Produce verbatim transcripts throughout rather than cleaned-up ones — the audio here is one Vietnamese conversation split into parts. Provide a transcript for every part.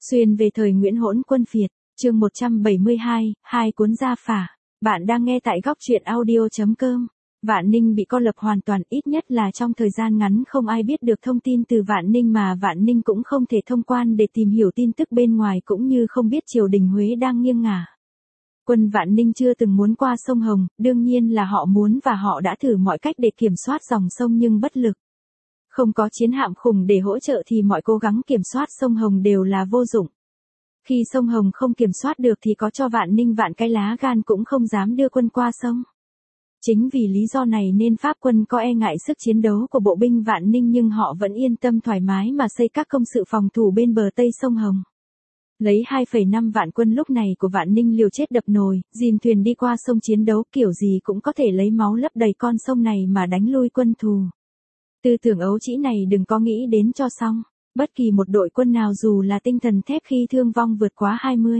Xuyên về thời Nguyễn Hỗn Quân Phiệt, chương một trăm bảy mươi hai, hai cuốn gia phả. Bạn đang nghe tại góc truyện audio.com. Vạn Ninh bị cô lập hoàn toàn, ít nhất là trong thời gian ngắn không ai biết được thông tin từ Vạn Ninh, mà Vạn Ninh cũng không thể thông quan để tìm hiểu tin tức bên ngoài, cũng như không biết triều đình Huế đang nghiêng ngả. Quân Vạn Ninh chưa từng muốn qua sông Hồng, đương nhiên là họ muốn và họ đã thử mọi cách để kiểm soát dòng sông nhưng bất lực. Không có chiến hạm khủng để hỗ trợ thì mọi cố gắng kiểm soát sông Hồng đều là vô dụng. Khi sông Hồng không kiểm soát được thì có cho Vạn Ninh vạn cái lá gan cũng không dám đưa quân qua sông. Chính vì lý do này nên Pháp quân có e ngại sức chiến đấu của bộ binh Vạn Ninh, nhưng họ vẫn yên tâm thoải mái mà xây các công sự phòng thủ bên bờ Tây sông Hồng. Lấy hai phẩy năm vạn quân lúc này của Vạn Ninh liều chết đập nồi, dìm thuyền đi qua sông chiến đấu, kiểu gì cũng có thể lấy máu lấp đầy con sông này mà đánh lui quân thù. Tư tưởng ấu trĩ này đừng có nghĩ đến cho xong. Bất kỳ một đội quân nào dù là tinh thần thép khi thương vong vượt quá hai mươi,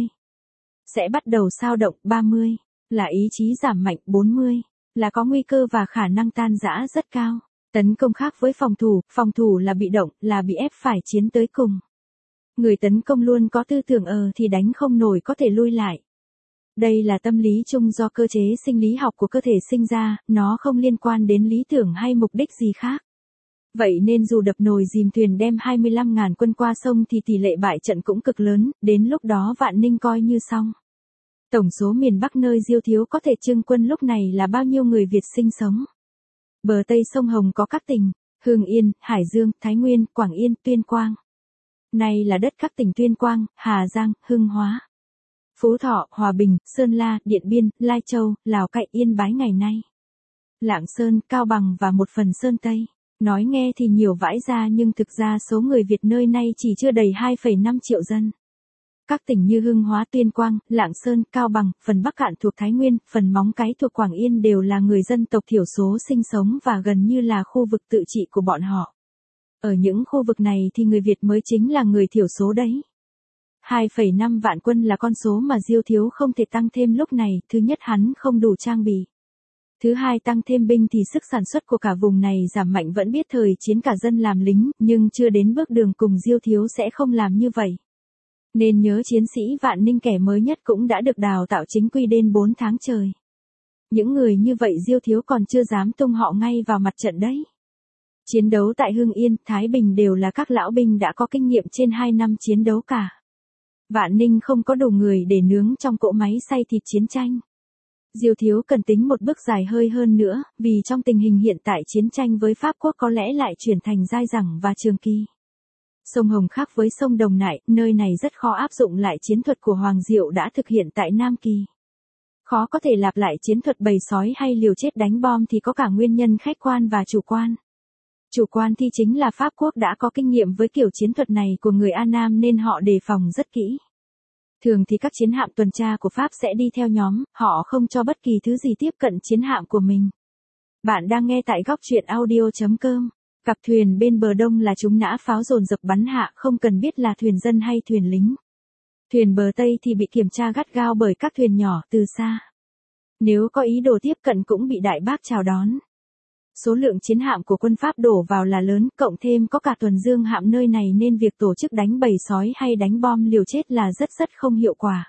sẽ bắt đầu xao động. Ba mươi là ý chí giảm mạnh. Bốn mươi là có nguy cơ và khả năng tan rã rất cao. Tấn công khác với phòng thủ, phòng thủ là bị động, là bị ép phải chiến tới cùng. Người tấn công luôn có tư tưởng ờ thì đánh không nổi có thể lui lại. Đây là tâm lý chung do cơ chế sinh lý học của cơ thể sinh ra, nó không liên quan đến lý tưởng hay mục đích gì khác. Vậy nên dù đập nồi dìm thuyền đem hai mươi lăm ngàn quân qua sông thì tỷ lệ bại trận cũng cực lớn, đến lúc đó Vạn Ninh coi như xong. Tổng số miền Bắc nơi Diêu Thiếu có thể trưng quân lúc này là bao nhiêu người Việt sinh sống? Bờ Tây sông Hồng có các tỉnh Hưng Yên, Hải Dương, Thái Nguyên, Quảng Yên, Tuyên Quang. Nay là đất các tỉnh Tuyên Quang, Hà Giang, Hưng Hóa, Phú Thọ, Hòa Bình, Sơn La, Điện Biên, Lai Châu, Lào Cai, Yên Bái ngày nay, Lạng Sơn, Cao Bằng và một phần Sơn Tây. Nói nghe thì nhiều vãi ra nhưng thực ra số người Việt nơi này chỉ chưa đầy hai phẩy năm triệu dân. Các tỉnh như Hưng Hóa, Tuyên Quang, Lạng Sơn, Cao Bằng, phần Bắc Cạn thuộc Thái Nguyên, phần Móng Cái thuộc Quảng Yên đều là người dân tộc thiểu số sinh sống và gần như là khu vực tự trị của bọn họ. Ở những khu vực này thì người Việt mới chính là người thiểu số đấy. hai phẩy năm vạn quân là con số mà Diêu Thiếu không thể tăng thêm lúc này, thứ nhất hắn không đủ trang bị. Thứ hai, tăng thêm binh thì sức sản xuất của cả vùng này giảm mạnh, vẫn biết thời chiến cả dân làm lính, nhưng chưa đến bước đường cùng Diêu Thiếu sẽ không làm như vậy. Nên nhớ chiến sĩ Vạn Ninh kẻ mới nhất cũng đã được đào tạo chính quy đến bốn tháng trời. Những người như vậy Diêu Thiếu còn chưa dám tung họ ngay vào mặt trận đấy. Chiến đấu tại Hưng Yên, Thái Bình đều là các lão binh đã có kinh nghiệm trên hai năm chiến đấu cả. Vạn Ninh không có đủ người để nướng trong cỗ máy xay thịt chiến tranh. Diêu Thiếu cần tính một bước dài hơi hơn nữa, vì trong tình hình hiện tại chiến tranh với Pháp quốc có lẽ lại chuyển thành dai dẳng và trường kỳ. Sông Hồng khác với sông Đồng Nại, nơi này rất khó áp dụng lại chiến thuật của Hoàng Diệu đã thực hiện tại Nam Kỳ. Khó có thể lặp lại chiến thuật bầy sói hay liều chết đánh bom thì có cả nguyên nhân khách quan và chủ quan. Chủ quan thì chính là Pháp quốc đã có kinh nghiệm với kiểu chiến thuật này của người An Nam nên họ đề phòng rất kỹ. Thường thì các chiến hạm tuần tra của Pháp sẽ đi theo nhóm, họ không cho bất kỳ thứ gì tiếp cận chiến hạm của mình. Bạn đang nghe tại góc truyện audio.com. Cặp thuyền bên bờ đông là chúng nã pháo dồn dập bắn hạ, không cần biết là thuyền dân hay thuyền lính. Thuyền bờ Tây thì bị kiểm tra gắt gao bởi các thuyền nhỏ từ xa. Nếu có ý đồ tiếp cận cũng bị đại bác chào đón. Số lượng chiến hạm của quân Pháp đổ vào là lớn, cộng thêm có cả tuần dương hạm nơi này nên việc tổ chức đánh bầy sói hay đánh bom liều chết là rất rất không hiệu quả.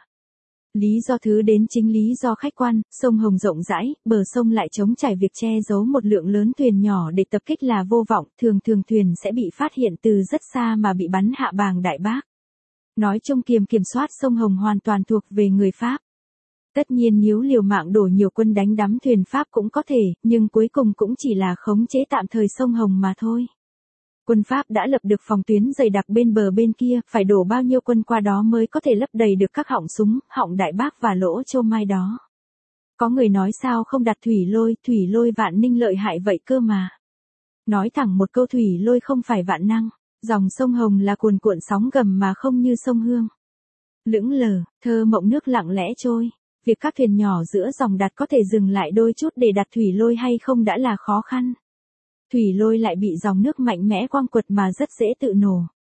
Lý do thứ đến chính lý do khách quan, sông Hồng rộng rãi, bờ sông lại trống trải, việc che giấu một lượng lớn thuyền nhỏ để tập kích là vô vọng, thường thường thuyền sẽ bị phát hiện từ rất xa mà bị bắn hạ bàng đại bác. Nói chung kiềm kiểm soát sông Hồng hoàn toàn thuộc về người Pháp. Tất nhiên nếu liều mạng đổ nhiều quân đánh đắm thuyền Pháp cũng có thể, nhưng cuối cùng cũng chỉ là khống chế tạm thời sông Hồng mà thôi. Quân Pháp đã lập được phòng tuyến dày đặc bên bờ bên kia, phải đổ bao nhiêu quân qua đó mới có thể lấp đầy được các họng súng, họng đại bác và lỗ chô mai đó. Có người nói sao không đặt thủy lôi, thủy lôi Vạn Ninh lợi hại vậy cơ mà. Nói thẳng một câu, thủy lôi không phải vạn năng, dòng sông Hồng là cuồn cuộn sóng gầm mà không như sông Hương. Lững lờ, thơ mộng nước lặng lẽ trôi. Việc các thuyền nhỏ giữa dòng đặt có thể dừng lại đôi chút để đặt thủy lôi hay không đã là khó khăn. Thủy lôi lại bị dòng nước mạnh mẽ quăng quật mà rất dễ tự nổ.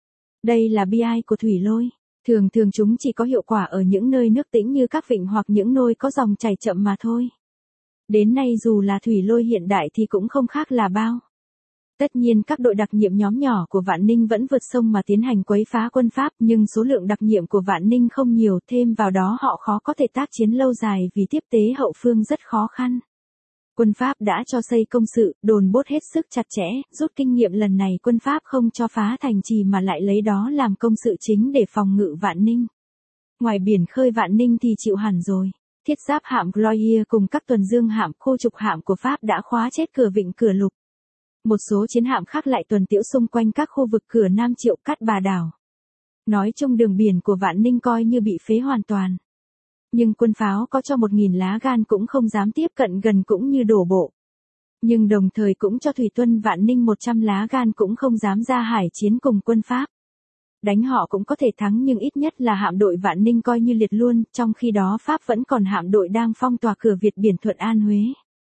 Đây là bi ai của thủy lôi. Thường thường chúng chỉ có hiệu quả ở những nơi nước tĩnh như các vịnh hoặc những nơi có dòng chảy chậm mà thôi. Đến nay dù là thủy lôi hiện đại thì cũng không khác là bao. Tất nhiên các đội đặc nhiệm nhóm nhỏ của Vạn Ninh vẫn vượt sông mà tiến hành quấy phá quân Pháp, nhưng số lượng đặc nhiệm của Vạn Ninh không nhiều, thêm vào đó họ khó có thể tác chiến lâu dài vì tiếp tế hậu phương rất khó khăn. Quân Pháp đã cho xây công sự, đồn bốt hết sức chặt chẽ, rút kinh nghiệm lần này quân Pháp không cho phá thành trì mà lại lấy đó làm công sự chính để phòng ngự Vạn Ninh. Ngoài biển khơi Vạn Ninh thì chịu hẳn rồi. Thiết giáp hạm Gloire cùng các tuần dương hạm, khu trục hạm của Pháp đã khóa chết cửa vịnh Cửa Lục. Một số chiến hạm khác lại tuần tiễu xung quanh các khu vực cửa Nam Triệu, Cát Bà đảo. Nói chung đường biển của Vạn Ninh coi như bị phế hoàn toàn. Nhưng quân pháo có cho một nghìn lá gan cũng không dám tiếp cận gần cũng như đổ bộ. Nhưng đồng thời cũng cho thủy quân Vạn Ninh một trăm lá gan cũng không dám ra hải chiến cùng quân Pháp. Đánh họ cũng có thể thắng nhưng ít nhất là hạm đội Vạn Ninh coi như liệt luôn, trong khi đó Pháp vẫn còn hạm đội đang phong tỏa cửa Việt biển Thuận An Huế.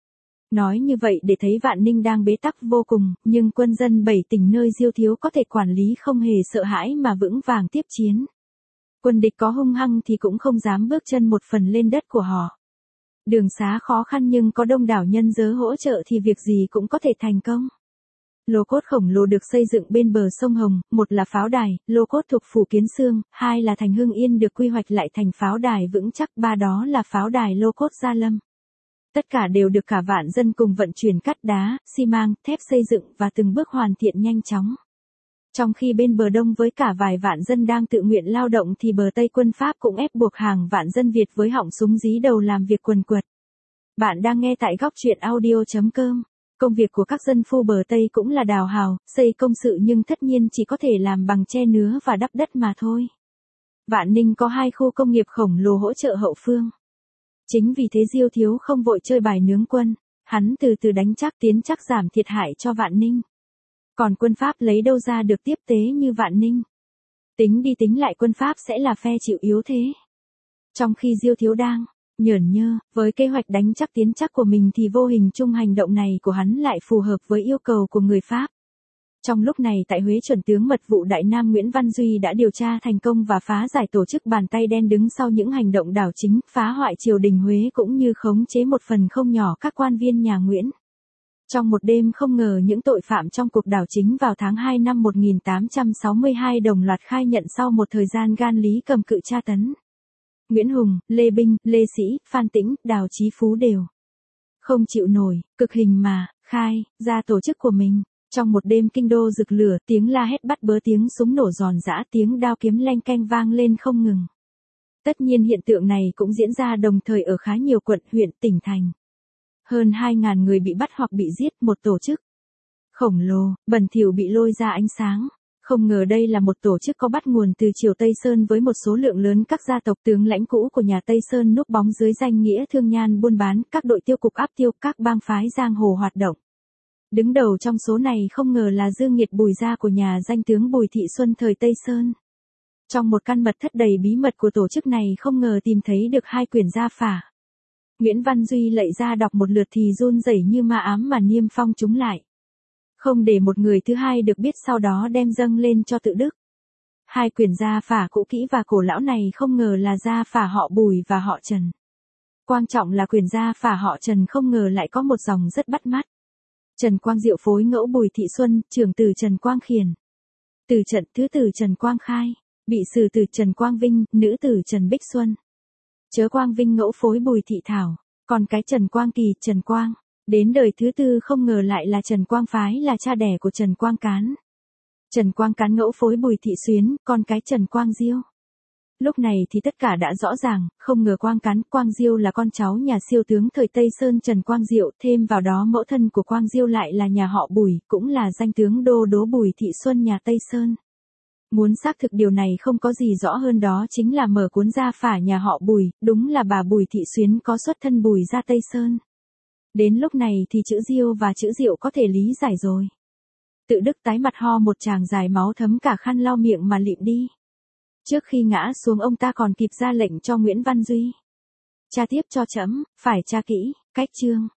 Nói như vậy để thấy Vạn Ninh đang bế tắc vô cùng, nhưng quân dân bảy tỉnh nơi Diêu Thiếu có thể quản lý không hề sợ hãi mà vững vàng tiếp chiến. Quân địch có hung hăng thì cũng không dám bước chân một phần lên đất của họ. Đường xá khó khăn nhưng có đông đảo nhân dớ hỗ trợ thì việc gì cũng có thể thành công. Lô cốt khổng lồ được xây dựng bên bờ sông Hồng, một là pháo đài, lô cốt thuộc phủ Kiến Xương, hai là thành Hưng Yên được quy hoạch lại thành pháo đài vững chắc, ba đó là pháo đài lô cốt Gia Lâm. Tất cả đều được cả vạn dân cùng vận chuyển cát đá, xi măng, thép xây dựng và từng bước hoàn thiện nhanh chóng. Trong khi bên bờ đông với cả vài vạn dân đang tự nguyện lao động thì bờ Tây quân Pháp cũng ép buộc hàng vạn dân Việt với họng súng dí đầu làm việc quần quật. Bạn đang nghe tại góc truyện audio chấm com. Công việc của các dân phu bờ Tây cũng là đào hào, xây công sự nhưng tất nhiên chỉ có thể làm bằng tre nứa và đắp đất mà thôi. Vạn Ninh có hai khu công nghiệp khổng lồ hỗ trợ hậu phương. Chính vì thế Diêu Thiếu không vội chơi bài nướng quân, hắn từ từ đánh chắc tiến chắc giảm thiệt hại cho Vạn Ninh. Còn quân Pháp lấy đâu ra được tiếp tế như Vạn Ninh. Tính đi tính lại quân Pháp sẽ là phe chịu yếu thế. Trong khi Diêu Thiếu đang nhởn nhơ với kế hoạch đánh chắc tiến chắc của mình thì vô hình chung hành động này của hắn lại phù hợp với yêu cầu của người Pháp. Trong lúc này tại Huế chuẩn tướng mật vụ Đại Nam Nguyễn Văn Duy đã điều tra thành công và phá giải tổ chức bàn tay đen đứng sau những hành động đảo chính, phá hoại triều đình Huế cũng như khống chế một phần không nhỏ các quan viên nhà Nguyễn. Trong một đêm không ngờ những tội phạm trong cuộc đảo chính vào tháng hai năm một nghìn tám trăm sáu mươi hai đồng loạt khai nhận sau một thời gian gan lý cầm cự tra tấn. Nguyễn Hùng, Lê Binh, Lê Sĩ, Phan Tĩnh, Đào Chí Phú đều không chịu nổi, cực hình mà, khai ra tổ chức của mình. Trong một đêm kinh đô rực lửa, tiếng la hét bắt bớ, tiếng súng nổ giòn giã, tiếng đao kiếm leng keng vang lên không ngừng. Tất nhiên hiện tượng này cũng diễn ra đồng thời ở khá nhiều quận, huyện, tỉnh thành. Hơn hai nghìn người bị bắt hoặc bị giết, một tổ chức khổng lồ, bẩn thỉu bị lôi ra ánh sáng. Không ngờ đây là một tổ chức có bắt nguồn từ triều Tây Sơn với một số lượng lớn các gia tộc tướng lãnh cũ của nhà Tây Sơn núp bóng dưới danh nghĩa thương nhan buôn bán, các đội tiêu cục áp tiêu, các bang phái giang hồ hoạt động. Đứng đầu trong số này không ngờ là Dương Nghiệt Bùi gia của nhà danh tướng Bùi Thị Xuân thời Tây Sơn. Trong một căn mật thất đầy bí mật của tổ chức này không ngờ tìm thấy được hai quyển gia phả. Nguyễn Văn Duy lạy ra đọc một lượt thì run rẩy như ma ám mà niêm phong chúng lại. Không để một người thứ hai được biết, sau đó đem dâng lên cho tự đức. Hai quyển gia phả cũ kỹ và cổ lão này không ngờ là gia phả họ Bùi và họ Trần. Quan trọng là quyển gia phả họ Trần không ngờ lại có một dòng rất bắt mắt. Trần Quang Diệu phối ngẫu Bùi Thị Xuân, trưởng tử Trần Quang Khiển. Từ trận thứ tử Trần Quang Khai, bị sử tử Trần Quang Vinh, nữ tử Trần Bích Xuân. Chớ Quang Vinh ngẫu phối Bùi Thị Thảo, còn cái Trần Quang Kỳ, Trần Quang. Đến đời thứ tư không ngờ lại là Trần Quang Phái, là cha đẻ của Trần Quang Cán. Trần Quang Cán ngẫu phối Bùi Thị Xuyến, con cái Trần Quang Diêu. Lúc này thì tất cả đã rõ ràng, không ngờ Quang Cán, Quang Diêu là con cháu nhà siêu tướng thời Tây Sơn Trần Quang Diệu, thêm vào đó mẫu thân của Quang Diêu lại là nhà họ Bùi, cũng là danh tướng đô đố Bùi Thị Xuân nhà Tây Sơn. Muốn xác thực điều này không có gì rõ hơn đó chính là mở cuốn gia phả nhà họ Bùi, đúng là bà Bùi Thị Xuyến có xuất thân Bùi gia Tây Sơn. Đến lúc này thì chữ Diêu và chữ Diệu có thể lý giải rồi. Tự đức tái mặt ho một tràng dài máu thấm cả khăn lau miệng mà lịm đi. Trước khi ngã xuống ông ta còn kịp ra lệnh cho Nguyễn Văn Duy. Tra tiếp cho trẫm, phải tra kỹ, cách chương.